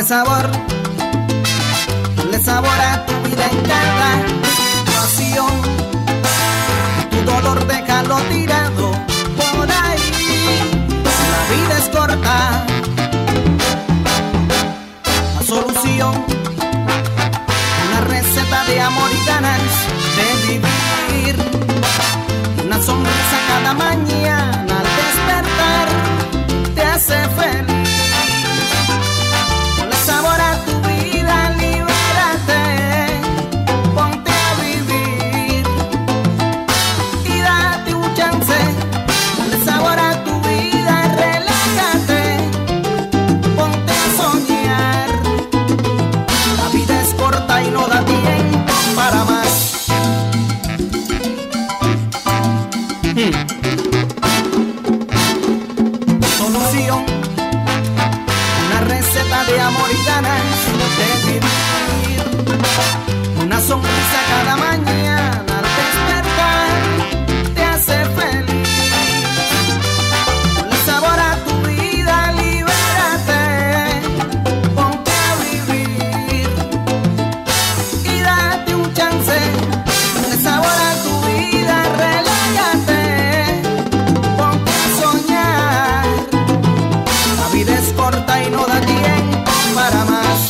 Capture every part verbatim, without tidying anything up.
sabor, ponle sabor a tu vida en cada situación. Tu dolor déjalo tirado por ahí, la vida es corta. La solución, una receta de amor y ganas de vivir, una sonrisa cada mañana al despertar te hace feliz. Ponle sabor a tu vida, libérate, ponte a vivir y date un chance. Ponle sabor a tu vida, relájate, ponte a soñar. La vida es corta y no da tiempo para más. Hmm. Solución, una receta de amor y ganas de vivir, una sonrisa cada mañana al despertar te hace feliz. Ponle sabor a tu vida, libérate, ponte a vivir y date un chance. Ponle sabor a tu vida, relájate, ponte a soñar. La vida es corta y no da tiempo para más.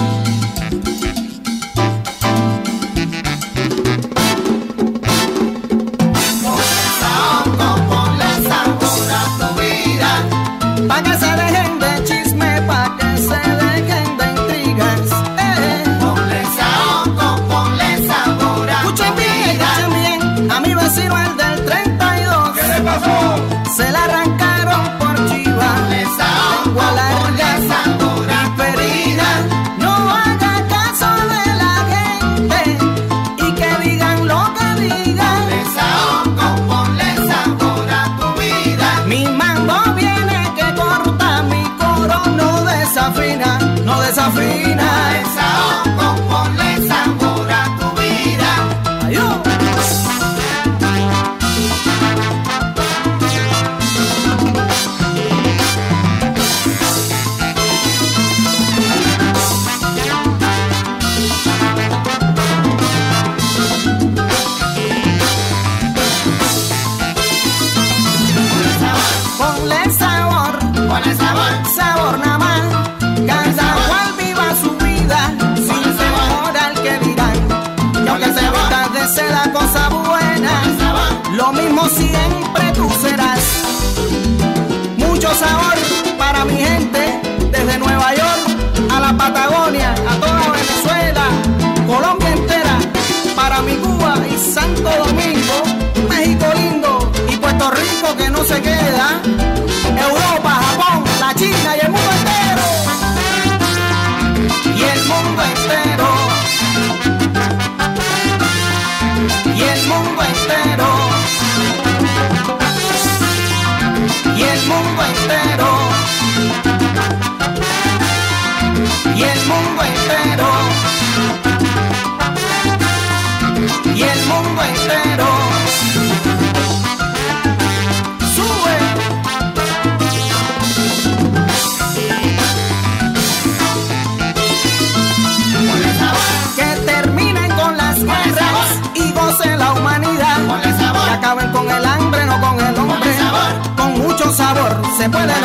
Ponle sabor, ponle sabor a tu vida, pa' que se dejen de chisme, pa' que se dejen de intrigas. Eh. Ponle sabor, ponle sabor a tu vida. Escuchen bien, escuchen bien, a mi vecino el del treinta y dos. ¿Qué le pasó? Se la arrancaron por chiva. Ponle sabor, lengua larga, sabor y perina. No haga caso de la gente y que digan lo que digan. Ponle sabor, ponle sabor a tu vida. Mi mambo viene que corta, mi coro no desafina, no desafina. Ponle sabor, ponle sabor a tu vida. Ayú. Ponle sabor, ponle sabor, sabor nada más. Cada cual viva su vida sin temor al que dirán. Y aunque se vista de seda cosa buena, lo mismo siempre tú serás. Mucho sabor para mi gente, desde Nueva York a la Patagonia, a toda Venezuela, Colombia entera, para mi Cuba y Santo Domingo, México lindo y Puerto Rico que no se queda, Europa, Japón, la China y el mundo entero, y el mundo entero, y el mundo entero, y el mundo entero, y el mundo entero, y el mundo entero. Sube. Que terminen con las guerras y goce la humanidad. Que acaben con el hambre, no con el hombre. Con mucho sabor se puede